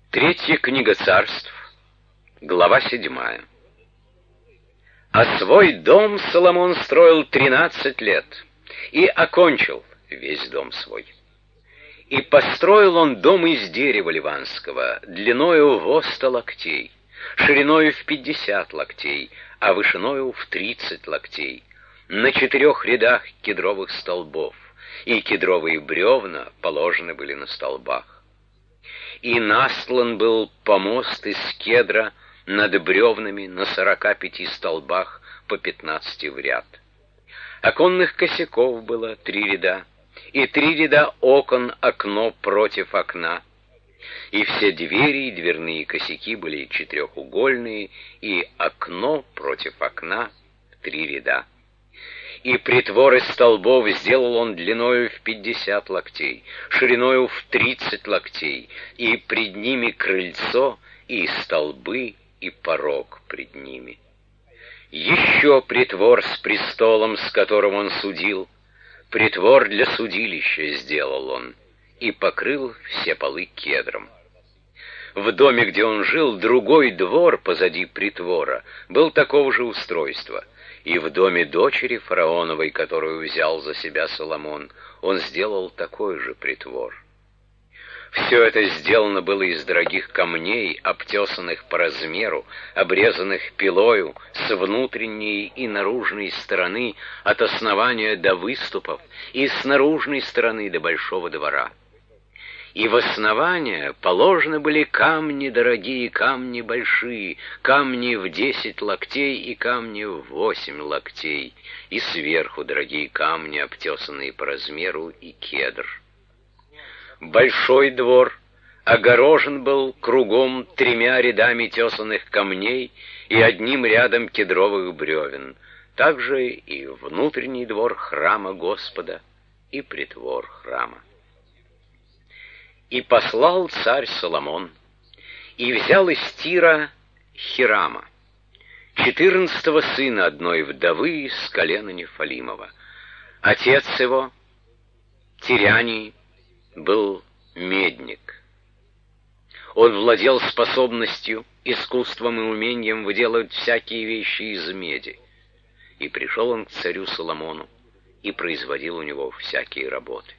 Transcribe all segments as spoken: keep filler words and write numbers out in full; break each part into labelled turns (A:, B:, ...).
A: Третья книга Царств, глава седьмая. А свой дом Соломон строил тринадцать лет и окончил весь дом свой. И построил он дом из дерева ливанского, длиною во сто локтей, шириною в пятьдесят локтей, а вышиною в тридцать локтей, на четырех рядах кедровых столбов, и кедровые бревна положены были на столбах. И настлан был помост из кедра над бревнами на сорока пяти столбах по пятнадцати в ряд. Оконных косяков было три ряда, и три ряда окон, окно против окна. И все двери и дверные косяки были четырехугольные, и окно против окна в три ряда. И притвор из столбов сделал он длиною в пятьдесят локтей, шириною в тридцать локтей, и пред ними крыльцо, и столбы, и порог пред ними. Еще притвор с престолом, с которым он судил, притвор для судилища сделал он, и покрыл все полы кедром. В доме, где он жил, другой двор позади притвора был такого же устройства. И в доме дочери фараоновой, которую взял за себя Соломон, он сделал такой же притвор. Все это сделано было из дорогих камней, обтесанных по размеру, обрезанных пилою с внутренней и наружной стороны от основания до выступов и с наружной стороны до большого двора. И в основание положены были камни дорогие, камни большие, камни в десять локтей и камни в восемь локтей, и сверху дорогие камни, обтесанные по размеру, и кедр. Большой двор огорожен был кругом тремя рядами тесанных камней и одним рядом кедровых бревен, также и внутренний двор храма Господа и притвор храма. И послал царь Соломон, и взял из Тира Хирама, четырнадцатого сына одной вдовы с колена Нефалимова. Отец его, Тиряний, был медник. Он владел способностью, искусством и умением выделывать всякие вещи из меди. И пришел он к царю Соломону и производил у него всякие работы.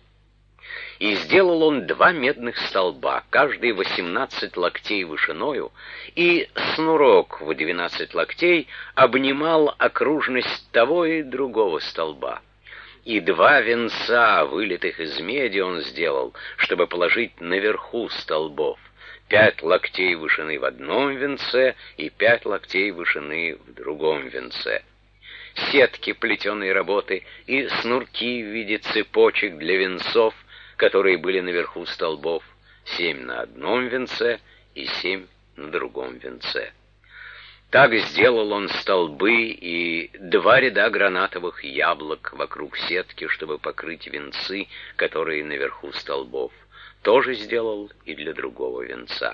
A: И сделал он два медных столба, каждый восемнадцать локтей вышиною, и снурок в двенадцать локтей обнимал окружность того и другого столба. И два венца, вылитых из меди, он сделал, чтобы положить наверху столбов. Пять локтей вышины в одном венце и пять локтей вышины в другом венце. Сетки плетеной работы и снурки в виде цепочек для венцов, которые были наверху столбов, семь на одном венце и семь на другом венце. Так сделал он столбы и два ряда гранатовых яблок вокруг сетки, чтобы покрыть венцы, которые наверху столбов. Тоже сделал и для другого венца.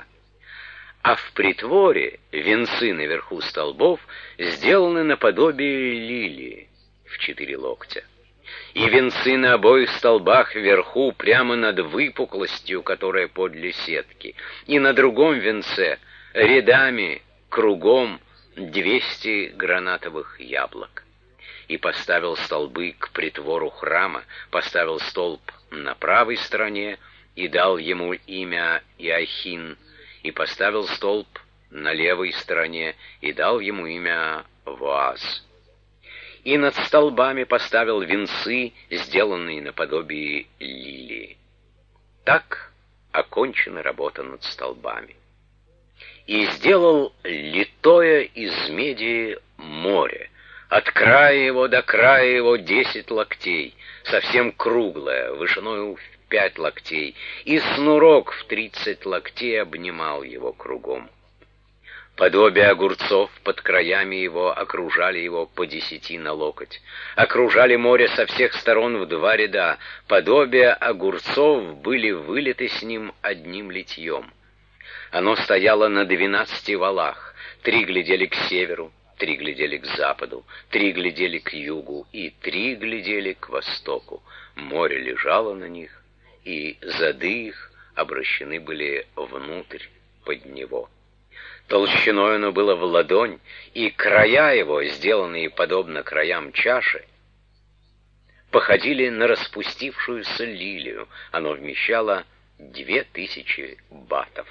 A: А в притворе венцы наверху столбов сделаны наподобие лилии в четыре локтя. И венцы на обоих столбах вверху, прямо над выпуклостью, которая подле сетки, и на другом венце рядами кругом двести гранатовых яблок. И поставил столбы к притвору храма, поставил столб на правой стороне и дал ему имя Иохин, и поставил столб на левой стороне и дал ему имя Воаз. И над столбами поставил венцы, сделанные наподобие лилии. Так окончена работа над столбами. И сделал литое из меди море, от края его до края его десять локтей, совсем круглое, вышиною в пять локтей, и снурок в тридцать локтей обнимал его кругом. Подобие огурцов под краями его окружали его по десяти на локоть. Окружали море со всех сторон в два ряда. Подобие огурцов были вылиты с ним одним литьем. Оно стояло на двенадцати валах. Три глядели к северу, три глядели к западу, три глядели к югу и три глядели к востоку. Море лежало на них, и зады их обращены были внутрь под него. Толщиной оно было в ладонь, и края его, сделанные подобно краям чаши, походили на распустившуюся лилию. Оно вмещало две тысячи батов.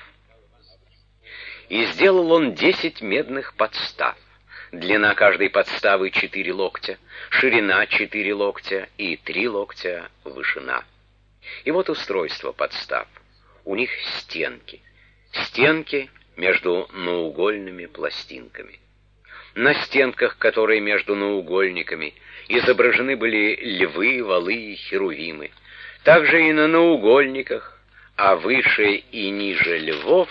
A: И сделал он десять медных подстав. Длина каждой подставы четыре локтя, ширина четыре локтя и три локтя вышина. И вот устройство подстав. У них стенки. Стенки между наугольными пластинками. На стенках, которые между наугольниками, изображены были львы, валы и херувимы. Также и на наугольниках, а выше и ниже львов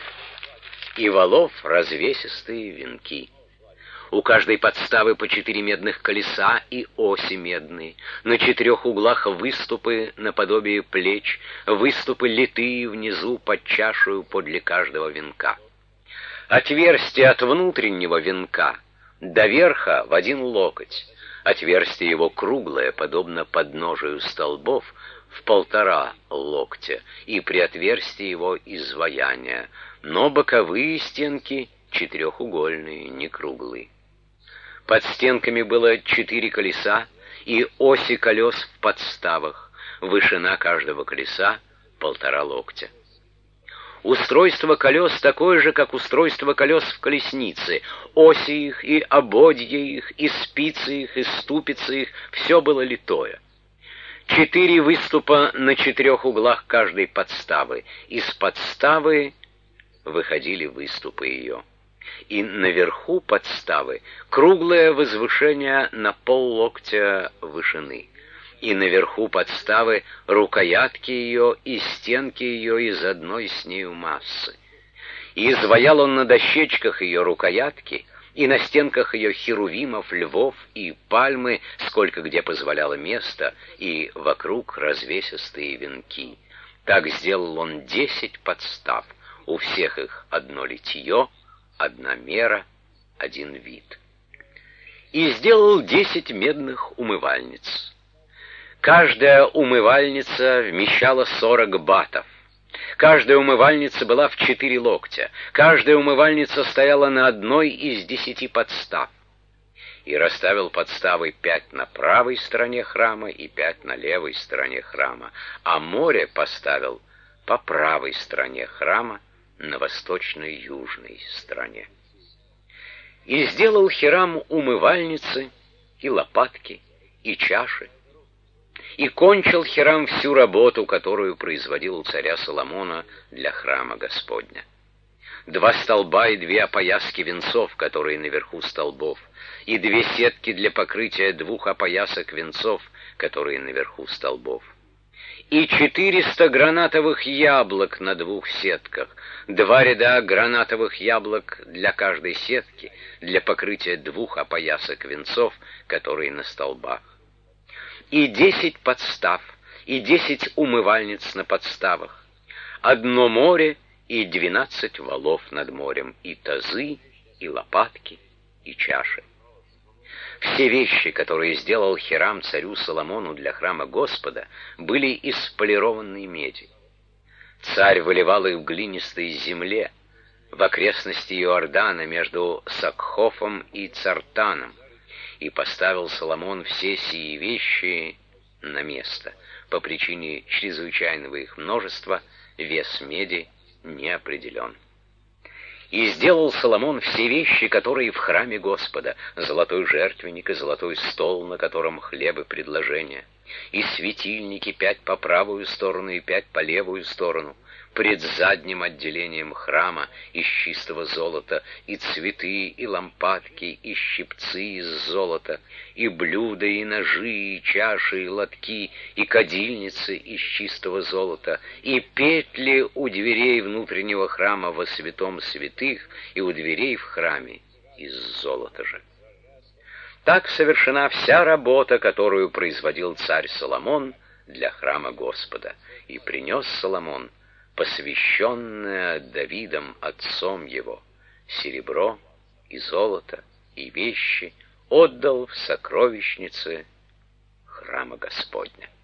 A: и валов развесистые венки. У каждой подставы по четыре медных колеса и оси медные. На четырех углах выступы наподобие плеч, выступы литые внизу под чашею подле каждого венка. Отверстие от внутреннего венка до верха в один локоть. Отверстие его круглое, подобно подножию столбов, в полтора локтя, и при отверстии его изваяние, но боковые стенки четырехугольные, не круглые. Под стенками было четыре колеса и оси колес в подставах, вышина каждого колеса полтора локтя. Устройство колес такое же, как устройство колес в колеснице. Оси их и ободья их, и спицы их, и ступицы их — все было литое. Четыре выступа на четырех углах каждой подставы. Из подставы выходили выступы ее. И наверху подставы круглое возвышение на поллоктя вышины. И наверху подставы рукоятки ее и стенки ее из одной с нею массы. И изваял он на дощечках ее рукоятки, и на стенках ее херувимов, львов и пальмы, сколько где позволяло место, и вокруг развесистые венки. Так сделал он десять подстав, у всех их одно литье, одна мера, один вид. И сделал десять медных умывальниц. Каждая умывальница вмещала сорок батов. Каждая умывальница была в четыре локтя. Каждая умывальница стояла на одной из десяти подстав. И расставил подставы пять на правой стороне храма и пять на левой стороне храма, а море поставил по правой стороне храма, на восточной южной стороне. И сделал Хирам умывальницы, и лопатки, и чаши. И кончил Хирам всю работу, которую производил у царя Соломона для храма Господня. Два столба и две опояски венцов, которые наверху столбов, и две сетки для покрытия двух опоясок венцов, которые наверху столбов. И четыреста гранатовых яблок на двух сетках, два ряда гранатовых яблок для каждой сетки, для покрытия двух опоясок венцов, которые на столбах. И десять подстав, и десять умывальниц на подставах, одно море и двенадцать валов над морем, и тазы, и лопатки, и чаши. Все вещи, которые сделал Хирам царю Соломону для храма Господа, были из полированной меди. Царь выливал их в глинистой земле, в окрестности Иордана, между Сакхофом и Цартаном, и поставил Соломон все сии вещи на место. По причине чрезвычайного их множества вес меди не определен. И сделал Соломон все вещи, которые в храме Господа: золотой жертвенник и золотой стол, на котором хлеб и предложения, и светильники пять по правую сторону и пять по левую сторону, пред задним отделением храма из чистого золота, и цветы, и лампадки, и щипцы из золота, и блюда, и ножи, и чаши, и лотки, и кадильницы из чистого золота, и петли у дверей внутреннего храма во святом святых, и у дверей в храме из золота же. Так совершена вся работа, которую производил царь Соломон для храма Господа, и принес Соломон посвященное Давидом отцом его серебро и золото и вещи, отдал в сокровищнице храма Господня.